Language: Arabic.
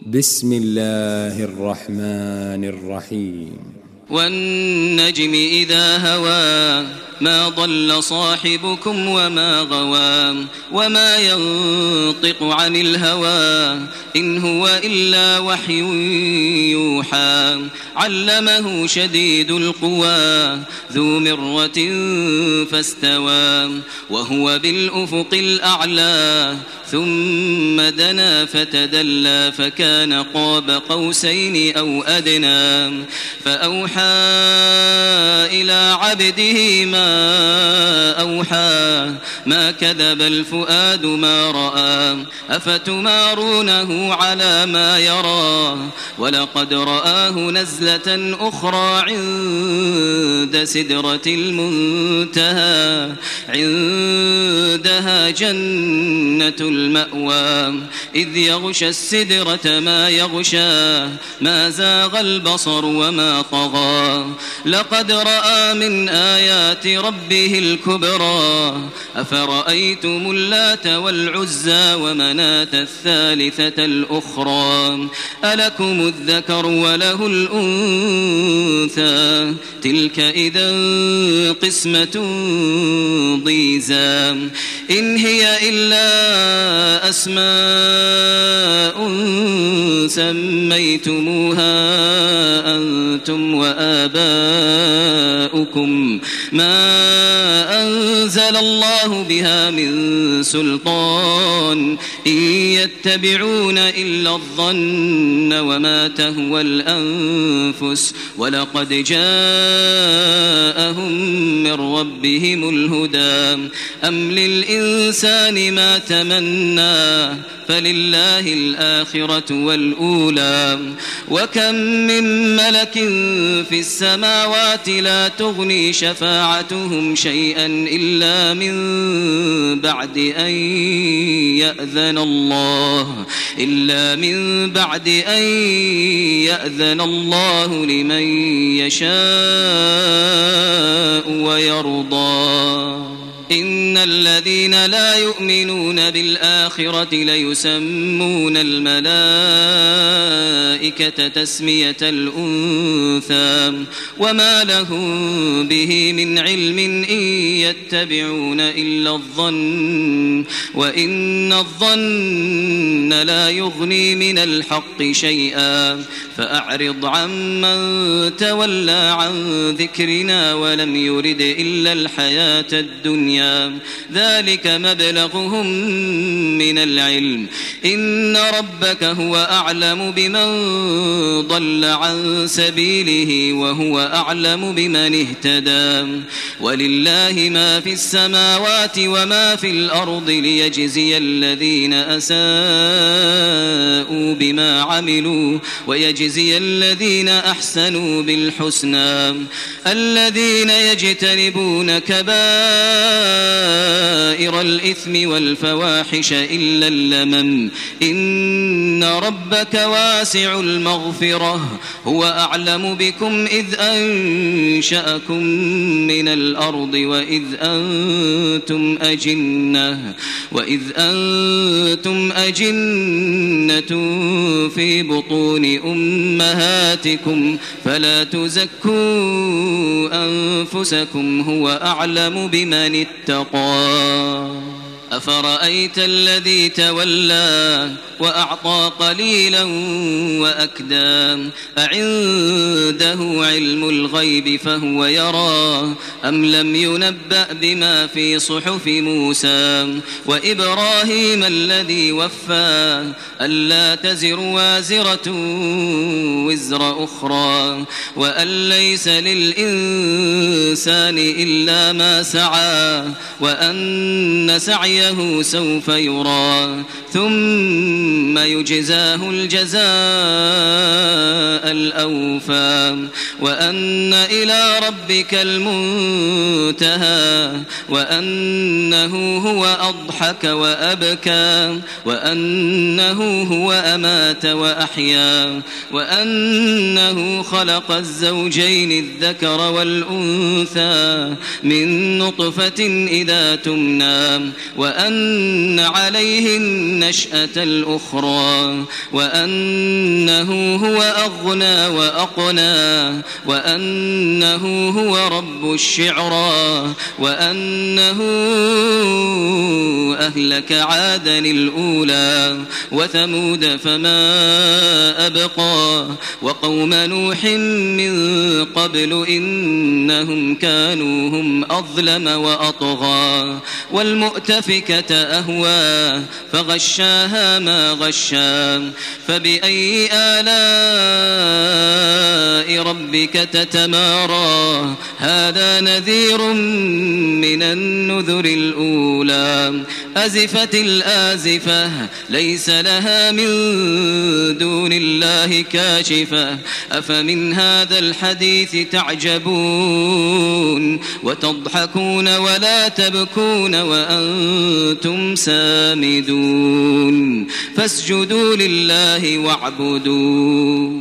بسم الله الرحمن الرحيم. والنجم إذا هوى ما ضل صاحبكم وما غوى وما ينطق عن الهوى إن هو إلا وحي يوحى علمه شديد القوى ذو مرة فاستوى وهو بالأفق الأعلى ثم دنا فتدلى فكان قاب قوسين أو أدنى فأوحى إلى عبده ما أوحى ما كذب الفؤاد ما رأى أفتمارونه على ما يرى ولقد رآه نزلة أخرى عند سدرة المنتهى عندها جنة المأوى إذ يغشى السدرة ما يغشى ما زاغ البصر وما طغى لقد رأى من آيات ربه الكبرى أفرأيتم اللات والعزى ومناة الثالثة الأخرى ألكم الذكر وله الأنثى تلك إذا قسمة ضيزى إن هي إلا أسماء سميتموها أنتم وآباؤكم ما أنزل الله بها من سلطان إن يتبعون إلا الظن وما تهوى الأنفس ولقد جاءهم من ربهم الهدى أم للإنسان ما تمنى فلله الآخرة والأولى وكم من ملك في السماوات لا تغني شفاعتهم شيئا إلا من بعد أن يأذن الله لمن يشاء ويرضى إن الذين لا يؤمنون بالآخرة ليسمون الملائكة تسمية الأنثى وما لهم به من علم إن يتبعون إلا الظن وإن الظن لا يغني من الحق شيئا فأعرض عمن تولى عن ذكرنا ولم يرد إلا الحياة الدنيا ذلك مبلغهم من العلم إن ربك هو أعلم بمن ضل عن سبيله وهو أعلم بمن اهتدى ولله ما في السماوات وما في الأرض ليجزي الذين أساءوا بما عملوا ويجزي الذين أحسنوا بالحسنى الذين يجتنبون كبائر الإثم والفواحش إلا اللمم إن ربك واسع المغفرة هو أعلم بكم إذ أنشأكم من الأرض وإذ أنتم أجنة في بطون أمهاتكم فلا تزكوا أنفسكم هو أعلم بمن اتقى أفرأيت الذي تولى وأعطى قليلا وأكدى أعنده علم الغيب فهو يرى أم لم ينبأ بما في صحف موسى وإبراهيم الذي وفى ألا تزر وازرة وزر أخرى وأن ليس للإنسان إلا ما سعى وأن سعيه سوف يرى ثم يجزاه الجزاء الأوفى وأن إلى ربك المنتهى وأنه هو أضحك وأبكى وأنه هو أمات وأحيا وأنه خلق الزوجين الذكر والأنثى من نطفة إذا تمنى وأن عليه النشأة الأخرى وأنه هو أغنى وأقنى وأنه هو رب الشعرى وأنه أهلك عادا الأولى وثمود فما أبقى وقوم نوح من قبل إنهم كانوا هم أظلم وأطغى والمؤتفكة أهوى فغشاها ما غشا فبأي آلاء ربك تتمارى هذا نذير من النذر الأولى أزفت الآزفة ليس لها من دون الله كاشفة أفمن هذا الحديث تعجبون وتضحكون ولا تبكون وأنتم سامدون فاسجدوا لله واعبدوا